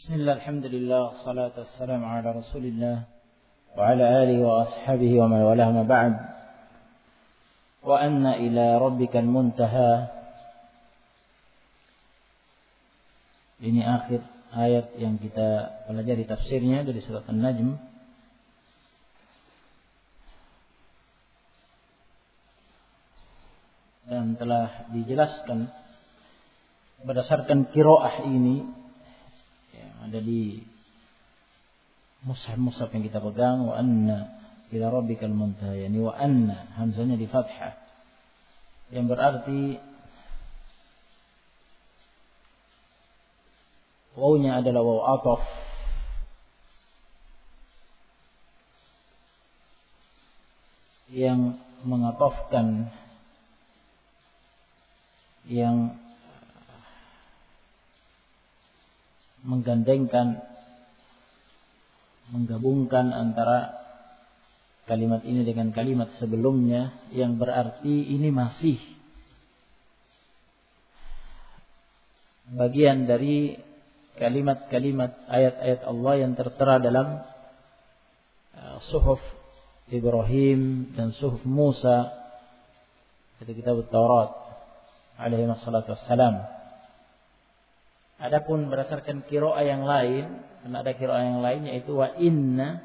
Bismillah, alhamdulillah, salatu wassalamu ala rasulillah wa ala alihi wa ashabihi wa man walah, ma ba'd. Wa anna ila rabbikal muntaha. Ini akhir ayat yang kita pelajari tafsirnya dari surat An-Najm. Dan telah dijelaskan berdasarkan qiraah ini ada di mushaf yang kita pegang, wa anna ila rabbikal muntaha, yani wa anna, hamzanya di fathah, yang berarti wawnya adalah waw ataf yang mengatofkan, yang menggandengkan, menggabungkan antara kalimat ini dengan kalimat sebelumnya, yang berarti ini masih bagian dari kalimat-kalimat ayat-ayat Allah yang tertera dalam suhuf Ibrahim dan suhuf Musa, itu kitab Taurat alaihi wassalatu wassalam. Adapun berdasarkan qiraah yang lain, karena ada qiraah yang lain yaitu wa inna,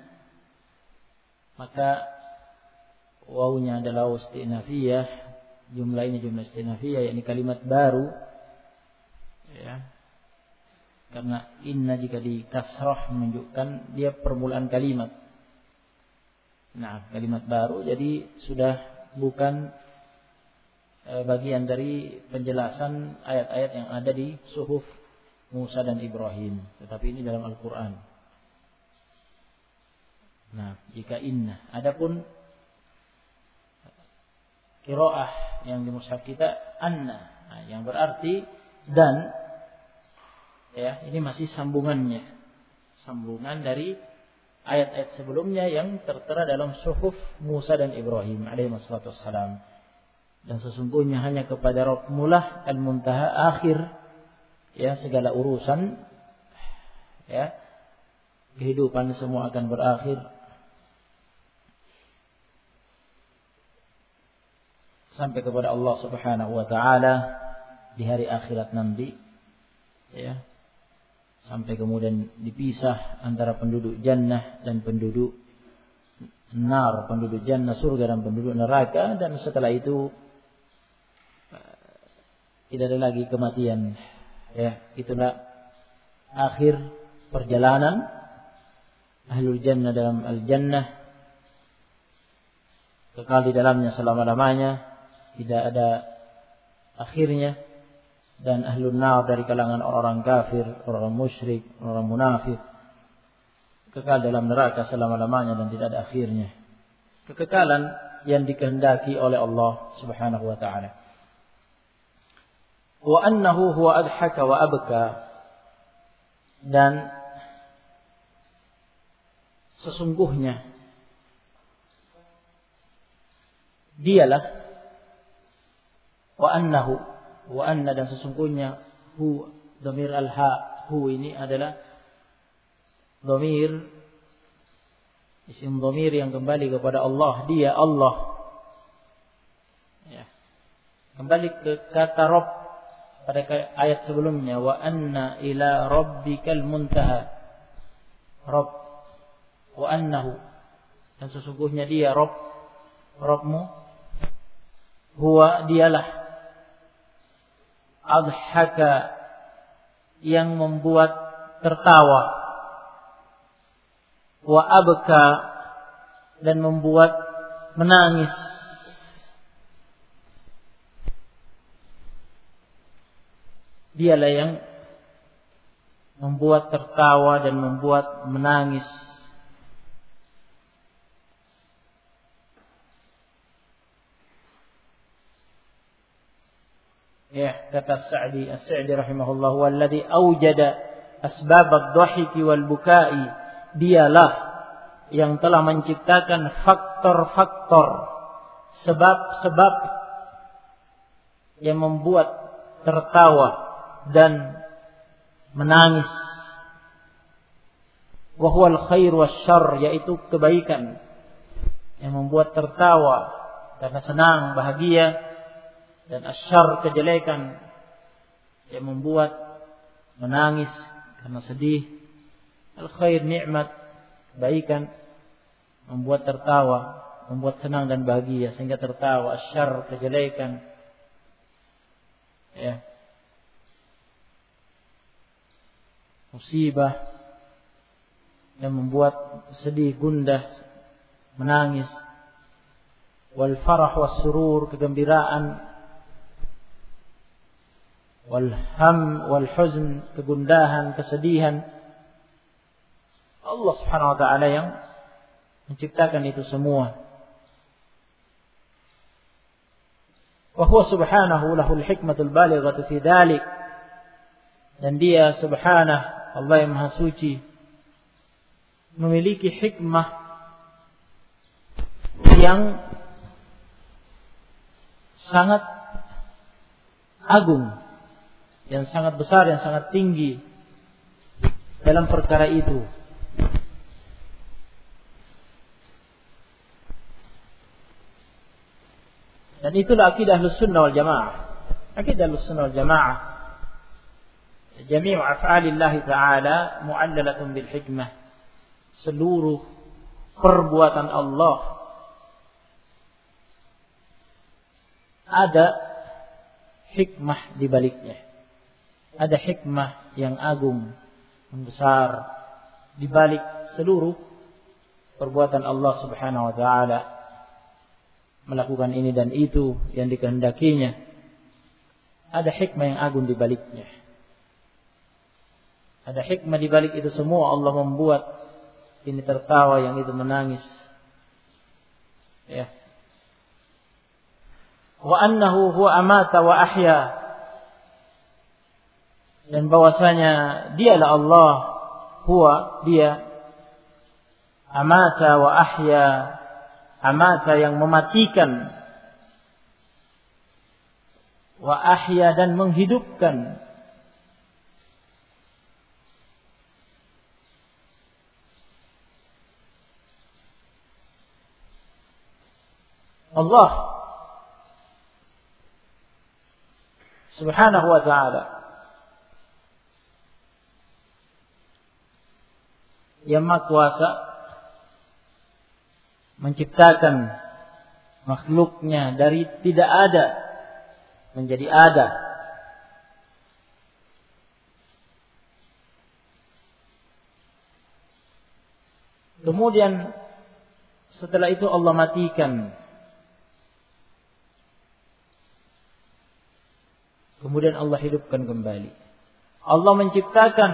maka wawunya adalah waw istinafiyah, jumlah ini jumlah istinafiyah, yakni kalimat baru, ya. Karena inna jika di kasrah menunjukkan dia permulaan kalimat. Nah, kalimat baru, jadi sudah bukan bagian dari penjelasan ayat-ayat yang ada di suhuf Musa dan Ibrahim, tetapi ini dalam Al-Quran. Nah, jika inna, adapun qiraah yang di mushaf kita anna, nah, yang berarti dan, ya, ini masih sambungannya, sambungan dari ayat-ayat sebelumnya yang tertera dalam suhuf Musa dan Ibrahim alaihi wassalatu wassalam. Dan sesungguhnya hanya kepada Rabbmulah al-muntaha, akhir, ya, segala urusan, ya, kehidupan semua akan berakhir sampai kepada Allah Subhanahu wa taala di hari akhirat nanti, ya, sampai kemudian dipisah antara penduduk jannah dan penduduk nar, penduduk jannah surga dan penduduk neraka, dan setelah itu tidak ada lagi kematian. Ya, itulah akhir perjalanan ahlul jannah dalam al-jannah, kekal di dalamnya selama-lamanya, tidak ada akhirnya. Dan ahlul nar dari kalangan orang kafir, orang musyrik, orang munafik, kekal dalam neraka selama-lamanya dan tidak ada akhirnya. Kekekalan yang dikehendaki oleh Allah Subhanahu wa taala. Wa annahu huwa adhaka wa abka, dan sesungguhnya dialah, wa annahu, wa anna, dan sesungguhnya, hu, dhamir al-ha, hu ini adalah dhamir, isim dhamir yang kembali kepada Allah, dia Allah, ya. Kembali ke kata Rabb pada ayat sebelumnya, wa anna ila rabbikal muntaha, Rabb, wa annahu, dan sesungguhnya dia Rabb, Rabbmu, huwa, dialah, adhaka, yang membuat tertawa, wa abka, dan membuat menangis. Dialah yang membuat tertawa dan membuat menangis. Ya, kata As-Sa'di rahimahullah, walladzi awjada asbab ad-dhahiki wal bukai, dialah yang telah menciptakan faktor-faktor, sebab-sebab yang membuat tertawa dan menangis. Wa huwal khair wasyarr, yaitu kebaikan yang membuat tertawa karena senang, bahagia, dan asyarr, kejelekan yang membuat menangis karena sedih. Al khair nikmat, kebaikan membuat tertawa, membuat senang dan bahagia sehingga tertawa. Asyarr, kejelekan, ya, musibah yang membuat sedih, gundah, menangis. Wal farah was surur, kegembiraan. Wal ham wal huzn, kegundahan, kesedihan. Allah Subhanahu wa taala yang menciptakan itu semua. Wa huwa subhanahu lahul hikmatul balighatu fi dzalik. Dan dia subhanahu, Allah yang maha suci, memiliki hikmah yang sangat agung, yang sangat besar, yang sangat tinggi dalam perkara itu. Dan itulah akidah Ahlussunnah wal Jamaah. Akidah Ahlussunnah wal Jamaah, jami'u af'alillahi ta'ala mu'allalatun bil hikmah. Seluruh perbuatan Allah ada hikmah di baliknya. Ada hikmah yang agung, yang besar di balik seluruh perbuatan Allah Subhanahu wa taala. Melakukan ini dan itu yang dikehendakinya. Ada hikmah yang agung di baliknya. Ada hikmah di balik itu semua. Allah membuat ini tertawa, yang itu menangis. Ya. Wa annahu huwa amata wa ahya. Dan bahwasanya dialah Allah, huwa, dia, amata wa ahya, amata yang mematikan, wa ahya dan menghidupkan. Allah Subhanahu wa ta'ala yang Maha Kuasa menciptakan makhluknya dari tidak ada menjadi ada. Kemudian setelah itu Allah matikan. Kemudian Allah hidupkan kembali. Allah menciptakan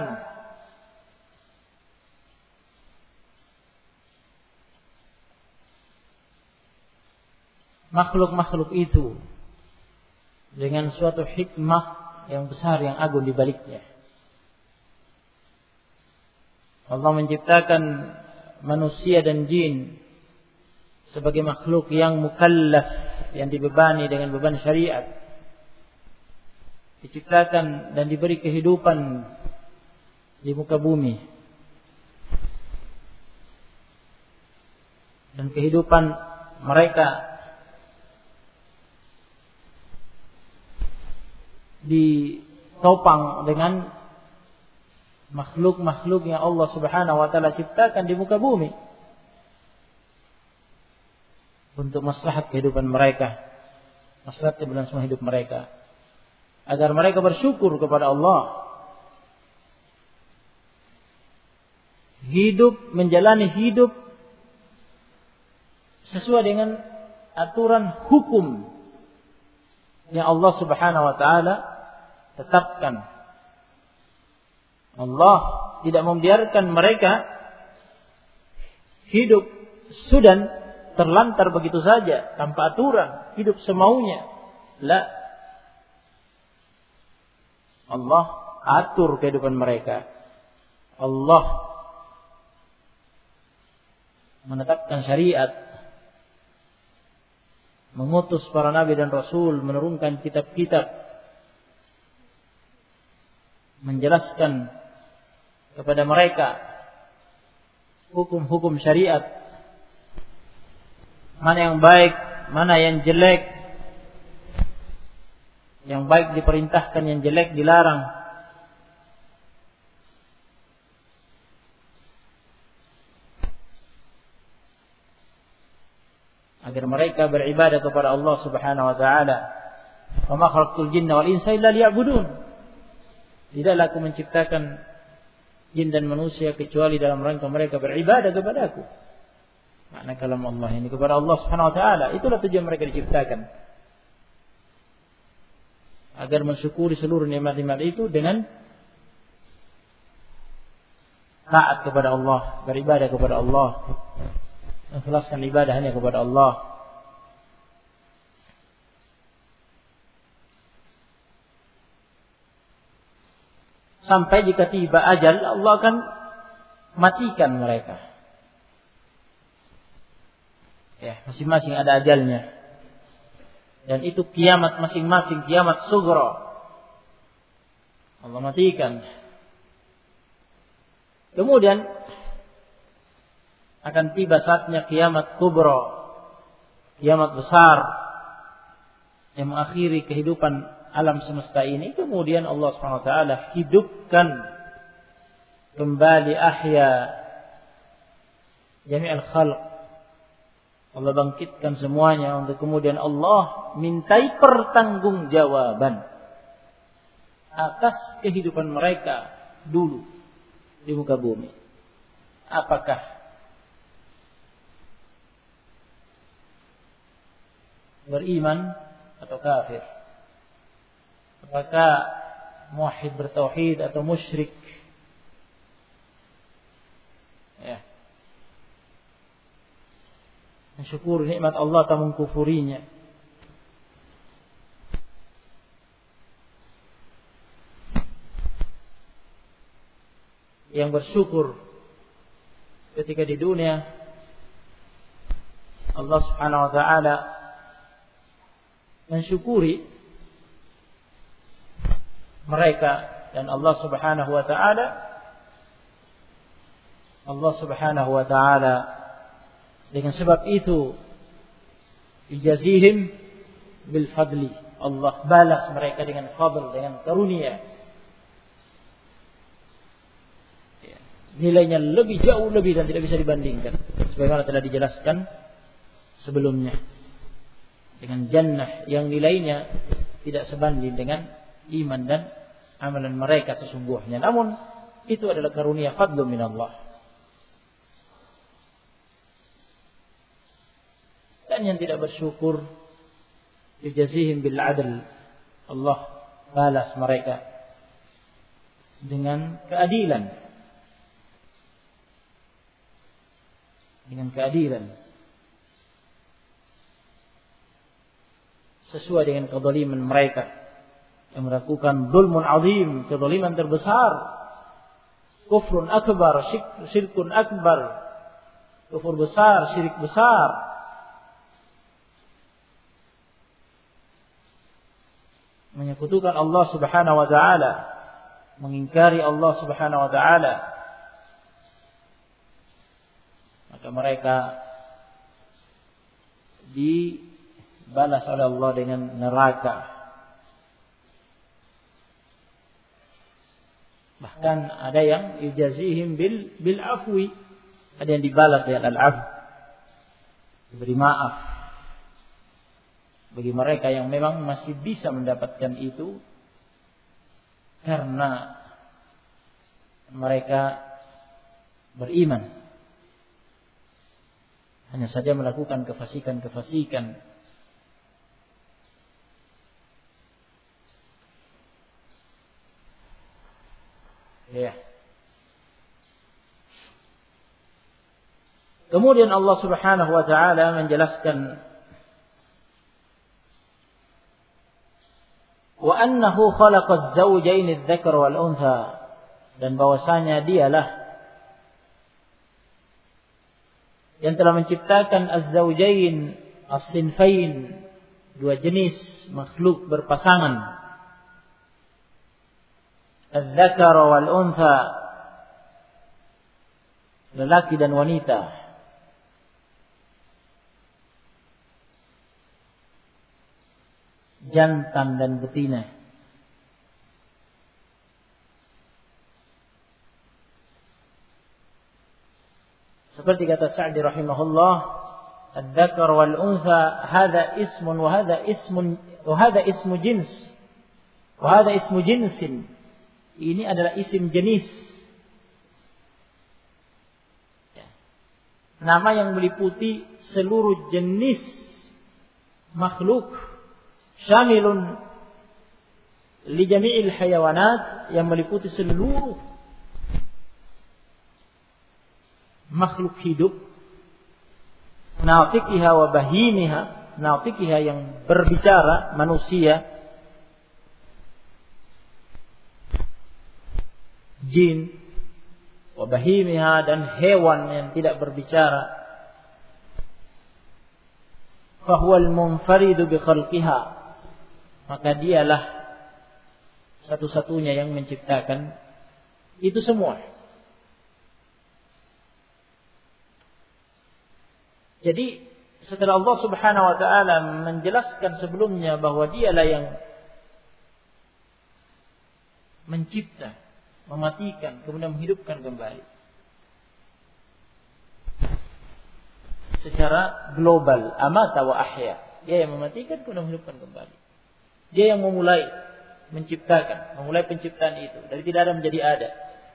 makhluk-makhluk itu dengan suatu hikmah yang besar, yang agung di baliknya. Allah menciptakan manusia dan jin sebagai makhluk yang mukallaf, yang dibebani dengan beban syariat. Diciptakan dan diberi kehidupan di muka bumi. Dan kehidupan mereka ditopang dengan makhluk-makhluk yang Allah Subhanahu wa taala ciptakan di muka bumi untuk maslahat kehidupan mereka, maslahat keberlangsungan hidup mereka, agar mereka bersyukur kepada Allah, hidup, menjalani hidup sesuai dengan aturan hukum yang Allah Subhanahu wa taala tetapkan. Allah tidak membiarkan mereka hidup sudan, terlantar begitu saja tanpa aturan, hidup semaunya. La, Allah atur kehidupan mereka. Allah menetapkan syariat, mengutus para nabi dan rasul, menurunkan kitab-kitab, menjelaskan kepada mereka hukum-hukum syariat. Mana yang baik, mana yang jelek. Yang baik diperintahkan, yang jelek dilarang. Agar mereka beribadah kepada Allah Subhanahu wa taala. Wa ma khalaqtul jinna wal insa illa liya'budun. Tidaklah aku menciptakan jin dan manusia kecuali dalam rangka mereka beribadah kepada aku. Makna kalam Allah ini kepada Allah Subhanahu wa taala, itulah tujuan mereka diciptakan. Agar mensyukuri seluruh nikmat-nikmat itu dengan taat kepada Allah, beribadah kepada Allah, mengikhlaskan ibadah hanya kepada Allah. Sampai jika tiba ajal, Allah akan matikan mereka. Ya, masing-masing ada ajalnya. Dan itu kiamat masing-masing, kiamat sughra. Allah matikan. Kemudian akan tiba saatnya kiamat kubra, kiamat besar yang mengakhiri kehidupan alam semesta ini. Kemudian Allah Subhanahu wa taala hidupkan kembali, ahya jami'al khalq. Allah bangkitkan semuanya untuk kemudian Allah mintai pertanggungjawaban atas kehidupan mereka dulu di muka bumi. Apakah beriman atau kafir? Apakah muwahhid bertauhid atau musyrik? Ya. Mensyukur nikmat Allah atau mengkufurinya. Yang bersyukur ketika di dunia Allah Subhanahu wa taala mensyukuri mereka, dan Allah Subhanahu wa taala dengan sebab itu ijazihim bil fadli. Allah balas mereka dengan fadl, dengan karunia. Nilainya jauh lebih dan tidak bisa dibandingkan. Sebagaimana telah dijelaskan sebelumnya. Dengan jannah yang nilainya tidak sebanding dengan iman dan amalan mereka sesungguhnya. Namun itu adalah karunia fadlu min Allah. Dan yang tidak bersyukur yujazihim bil adl. Allah balas mereka dengan keadilan. Dengan keadilan. Sesuai dengan kezaliman mereka yang melakukan zulmun azim, kezaliman terbesar. Kufrun akbar, syirkun akbar. Kufur besar, syirik besar. Menyekutukan Allah Subhanahu wa taala, mengingkari Allah Subhanahu wa taala, maka mereka dibalas oleh Allah dengan neraka. Bahkan ada yang yujazihim bil afwi, ada yang dibalas dengan al-afw, diberi maaf. Bagi mereka yang memang masih bisa mendapatkan itu karena mereka beriman. Hanya saja melakukan kefasikan-kefasikan. Ya. Kemudian Allah Subhanahu wa taala menjelaskan wa annahu khalaqaz zawjayn adz-dzakara wal untha, dan bahwasanya dialah yang telah menciptakan az-zawjayn as-sinfain, dua jenis makhluk berpasangan, adz-dzakara wal untha, lelaki dan wanita. Jantan dan betina. Seperti kata Sa'di rahimahullah, "Ad-dzakar wal untha hadza ismun wa hadza ismun wa hadza ismu jins wa hadza ismu jinsin." Ini adalah isim jenis. Nama yang meliputi seluruh jenis makhluk, syamilun li jami'il hayawanat, yang meliputi seluruh makhluk hidup, nafiqiha wa bahimiha, nafiqiha yang berbicara, manusia, jin, wa bahimiha, dan hewan yang tidak berbicara. Fahuwal munfaridu bi khalqiha, maka dialah satu-satunya yang menciptakan itu semua. Jadi setelah Allah Subhanahu wa taala menjelaskan sebelumnya bahwa dialah yang mencipta, mematikan, kemudian menghidupkan kembali secara global, amata wa ahya. Dia yang mematikan kemudian menghidupkan kembali. Dia yang memulai menciptakan, memulai penciptaan itu dari tidak ada menjadi ada.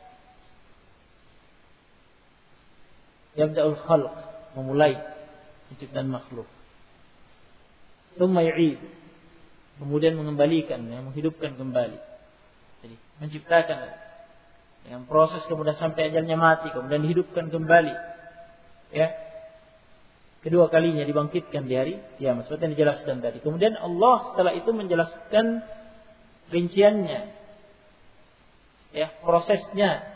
Yabda'ul khalq, memulai penciptaan makhluk. Tsumma yu'id, kemudian mengembalikan, menghidupkan kembali. Jadi menciptakan dengan proses, kemudian sampai ajalnya mati, kemudian dihidupkan kembali. Ya. Kedua kalinya dibangkitkan di hari kiamat, seperti yang dijelaskan tadi. Kemudian Allah setelah itu menjelaskan rinciannya. Ya, prosesnya.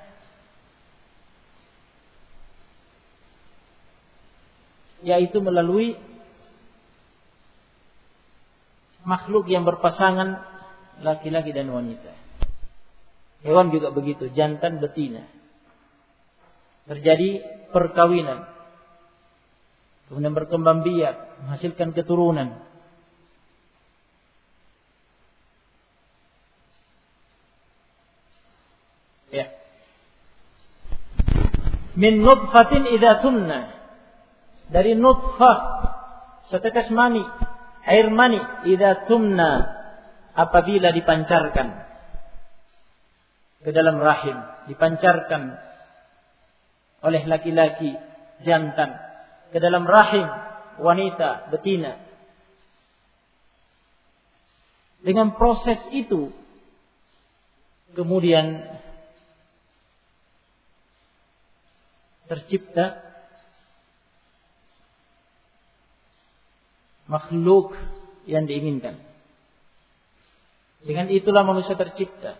Yaitu melalui makhluk yang berpasangan laki-laki dan wanita. Hewan juga begitu, jantan betina. Terjadi perkawinan, kemudian berkembang biak, menghasilkan keturunan. Ya. Min nutfatin idza tumna, dari nutfah, setetes mani, air mani, idza tumna, apabila dipancarkan ke dalam rahim, dipancarkan oleh laki-laki jantan ke dalam rahim wanita betina. Dengan proses itu kemudian tercipta makhluk yang diinginkan. Dengan itulah manusia tercipta.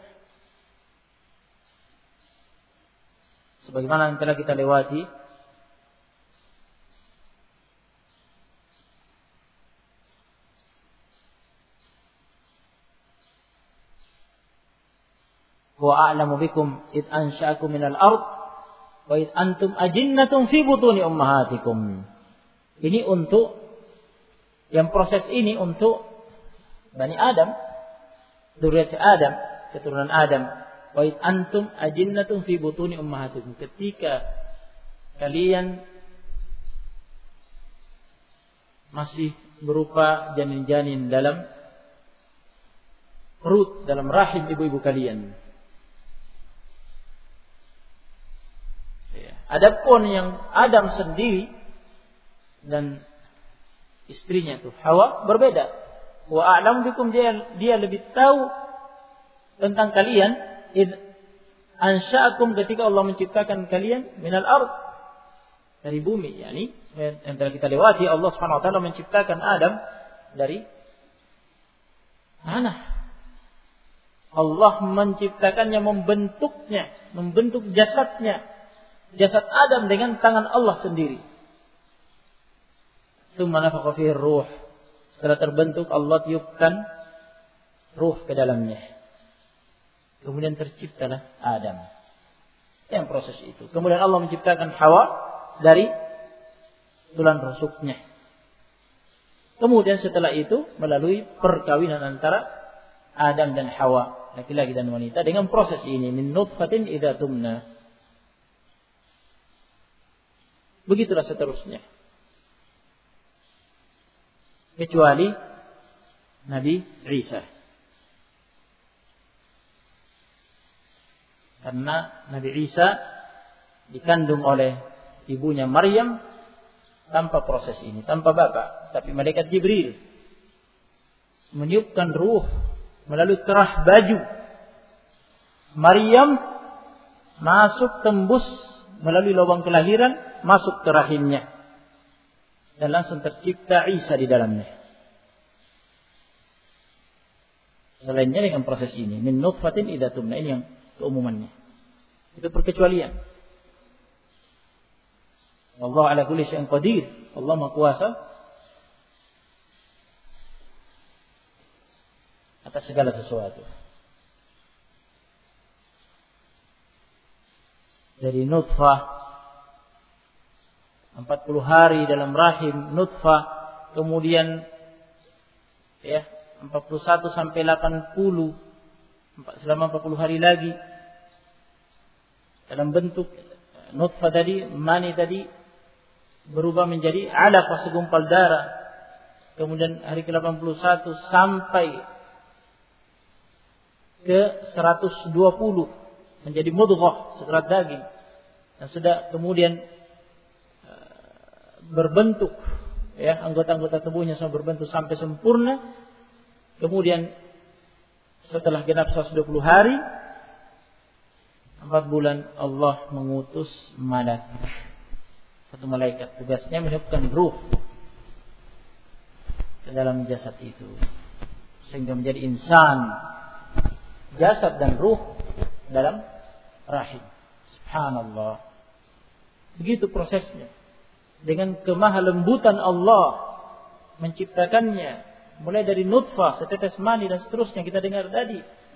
Sebagaimana yang telah kita lewati, wa a'lamu bikum id ansha'akum minal ard wa id antum ajinnatun fi butuni ummahatikum. Ini untuk yang proses ini untuk Bani Adam, dzurriyyat Adam, keturunan Adam. Wa id antum ajinnatun fi butuni ummahatikum, ketika kalian masih berupa janin-janin dalam perut, dalam rahim ibu-ibu kalian. Adapun yang Adam sendiri dan istrinya itu Hawa berbeda. Wa a'lamu bikum, dia lebih tahu tentang kalian. Id ansha'akum, ketika Allah menciptakan kalian minal ard, dari bumi. Yani yang telah kita lewati, Allah Subhanahu wa taala menciptakan Adam dari tanah. Allah menciptakannya, membentuknya, membentuk jasadnya, jasad Adam dengan tangan Allah sendiri. Tsumma nafakha fihi ruh, setelah terbentuk Allah tiupkan ruh ke dalamnya. Kemudian terciptalah Adam. Yang proses itu. Kemudian Allah menciptakan Hawa dari tulang rusuknya. Kemudian setelah itu melalui perkawinan antara Adam dan Hawa, laki-laki dan wanita, dengan proses ini, min nutfatin idza tumna. Begitulah seterusnya. Kecuali Nabi Isa. Karena Nabi Isa dikandung oleh ibunya Maryam tanpa proses ini, tanpa bapak. Tapi malaikat Jibril meniupkan ruh melalui kerah baju. Maryam masuk tembus melalui lubang kelahiran, masuk ke rahimnya. Dan langsung tercipta Isa di dalamnya. Selainnya dengan proses ini, min nutfatin idza tumna, ini yang keumumannya. Itu perkecualian. Allah ala kulli syai'in qadir. Allah Maha Kuasa atas segala sesuatu. Dari nutfah 40 hari dalam rahim nutfah, kemudian 41 sampai 80 selama 40 hari lagi dalam bentuk nutfah tadi, mani tadi berubah menjadi alaqah, segumpal darah. Kemudian hari ke-81 sampai ke 120 menjadi mudghah, sekerat daging. Dan sudah kemudian berbentuk, anggota-anggota tubuhnya semua berbentuk sampai sempurna. Kemudian setelah genap 120 hari, 4 bulan, Allah mengutus malaikat. Satu malaikat, tugasnya meniupkan ruh ke dalam jasad itu, sehingga menjadi insan, jasad dan ruh dalam rahim. Subhanallah. Begitu prosesnya. Dengan kemahalembutan Allah menciptakannya, mulai dari nutfah, setetes mani dan seterusnya kita dengar tadi,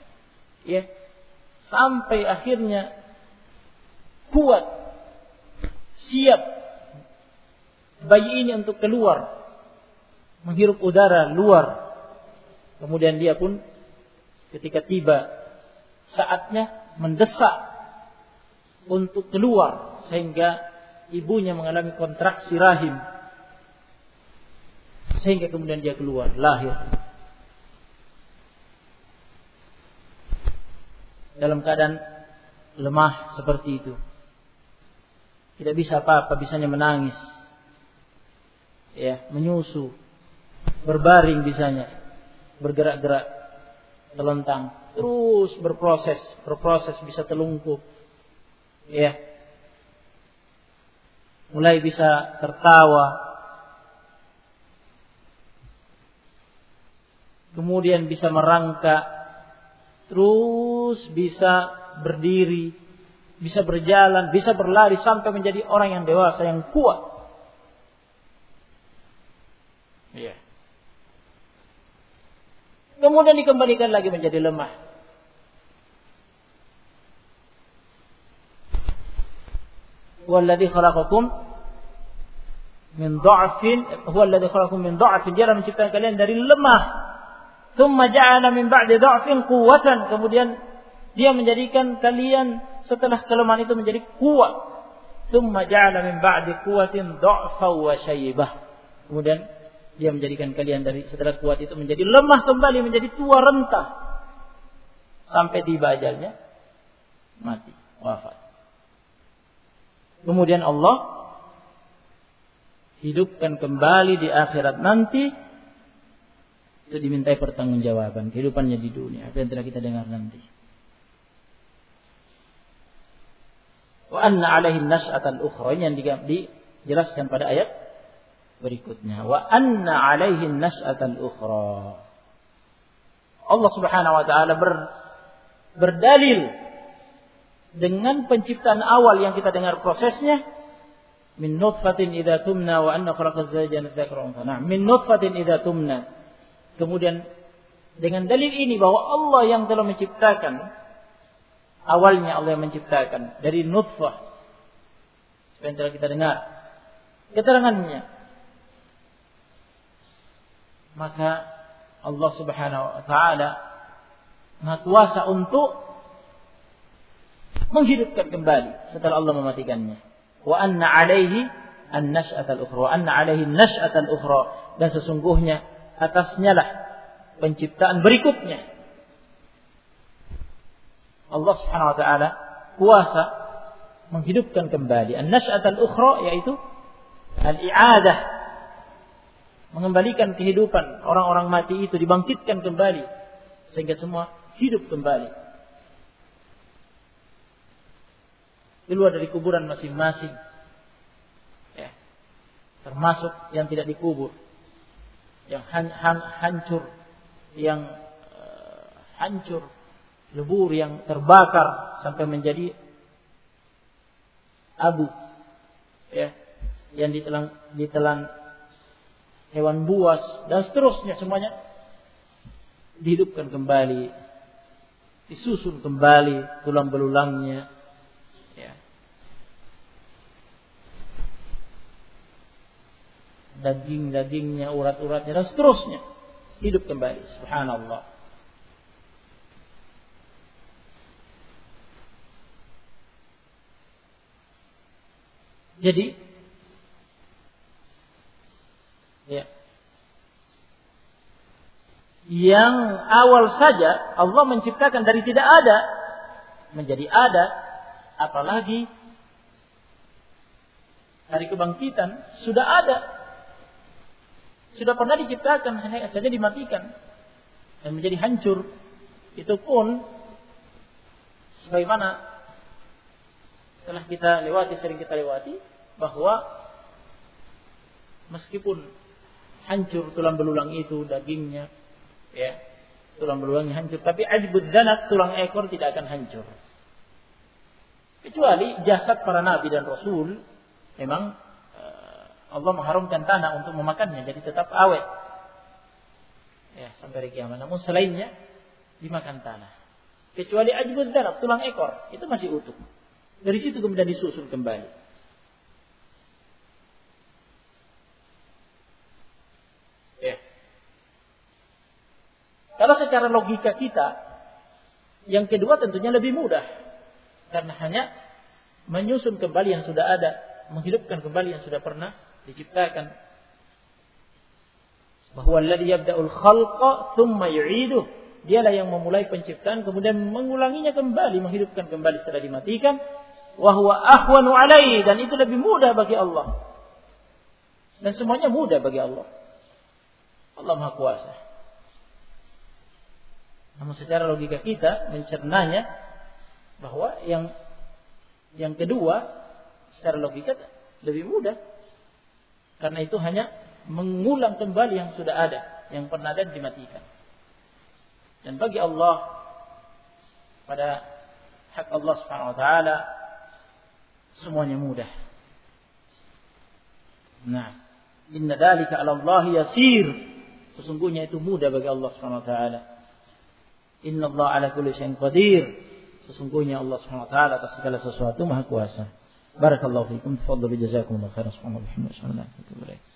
sampai akhirnya kuat, siap bayi ini untuk keluar, menghirup udara luar. Kemudian dia pun ketika tiba saatnya mendesak untuk keluar, sehingga ibunya mengalami kontraksi rahim, sehingga kemudian dia keluar, lahir dalam keadaan lemah seperti itu, tidak bisa apa-apa, bisanya menangis, menyusu, berbaring bisanya, bergerak-gerak, terlentang, terus berproses bisa telungkup, mulai bisa tertawa, kemudian bisa merangkak, terus bisa berdiri, bisa berjalan, bisa berlari, sampai menjadi orang yang dewasa, yang kuat. Kemudian dikembalikan lagi menjadi lemah. Walladzi khalaqakum min dha'fin, huwa alladzi khalaqakum min dha'fin, dia menciptakan kalian dari lemah. Tsumma ja'ala min ba'di dha'fin quwwatan, kemudian dia menjadikan kalian setelah kelemahan itu menjadi kuat. Tsumma ja'ala min ba'di quwwatin dha'fa wa syaybah, kemudian dia menjadikan kalian dari setelah kuat itu menjadi lemah kembali, menjadi tua renta, sampai tiba ajalnya, mati, wafat. Kemudian Allah hidupkan kembali di akhirat nanti, itu dimintai pertanggungjawaban kehidupannya di dunia, apa yang telah kita dengar nanti. Wa anna 'alaihi an-nash'atal ukhra, yang dijelaskan pada ayat berikutnya. Wa anna 'alaihi an-nash'atal ukhra. Allah Subhanahu wa taala berdalil dengan penciptaan awal yang kita dengar prosesnya, min nutfatin idza tumna wa anna khalaqaz zawjayn dzakara wa untha. Min nutfatin idza tumna. Kemudian dengan dalil ini bahwa Allah yang telah menciptakan awalnya Allah yang menciptakan dari nutfah. Seperti yang kita dengar keterangannya. Maka Allah Subhanahu wa taala Maha kuasa untuk menghidupkan kembali setelah Allah mematikannya. Wa anna 'alaihi an-nash'atal ukhra, wa anna 'alaihi an-nash'atal ukhra, dan sesungguhnya atasnya lah penciptaan berikutnya. Allah Subhanahu wa taala kuasa menghidupkan kembali. An-nash'atal ukhra yaitu al-i'adah, mengembalikan kehidupan orang-orang mati itu, dibangkitkan kembali sehingga semua hidup kembali. Keluar dari kuburan masing-masing. Ya. Termasuk yang tidak dikubur, yang hancur, yang hancur, lebur yang terbakar sampai menjadi abu, ya, yang ditelan hewan buas dan seterusnya, semuanya dihidupkan kembali, disusun kembali tulang belulangnya, ya. Daging-dagingnya, urat-uratnya dan seterusnya hidup kembali. Subhanallah. Jadi ya, yang awal saja Allah menciptakan dari tidak ada menjadi ada, apalagi hari kebangkitan sudah ada, sudah pernah diciptakan, hanya saja dimatikan dan menjadi hancur. Itu pun sebagaimana telah kita lewati, sering kita lewati, bahwa meskipun hancur tulang belulang itu, dagingnya, ya, tulang belulangnya hancur, tapi ajbud danat, tulang ekor tidak akan hancur. Kecuali jasad para nabi dan rasul, memang Allah mengharamkan tanah untuk memakannya, jadi tetap awet, ya, sampai hari kiamat. Namun selainnya dimakan tanah. Kecuali ajbud danat, tulang ekor, itu masih utuh. Dari situ kemudian disusun kembali. Ya. Kalau secara logika kita, yang kedua tentunya lebih mudah, karena hanya menyusun kembali yang sudah ada, menghidupkan kembali yang sudah pernah diciptakan. Bahwa alladzi yabda'ul khalqa tsumma yu'iduh, dialah yang memulai penciptaan kemudian mengulanginya kembali, menghidupkan kembali setelah dimatikan. Wa huwa ahwanu 'alaihi, dan itu lebih mudah bagi Allah. Dan semuanya mudah bagi Allah. Allah Maha Kuasa. Namun secara logika kita mencernanya bahwa yang kedua secara logika lebih mudah. Karena itu hanya mengulang kembali yang sudah ada, yang pernah ada dimatikan. Dan bagi Allah, pada hak Allah Subhanahu wa taala, semuanya mudah. Nah, inna dzalika 'ala Allah yasir. Sesungguhnya itu mudah bagi Allah Subhanahu wa taala. Inna Allah 'ala kulli syai'in qadir. Sesungguhnya Allah Subhanahu wa taala atas segala sesuatu Maha Kuasa. Barakallahu fiikum. Tafadhalu jazakumullahu khairan. Subhanallah.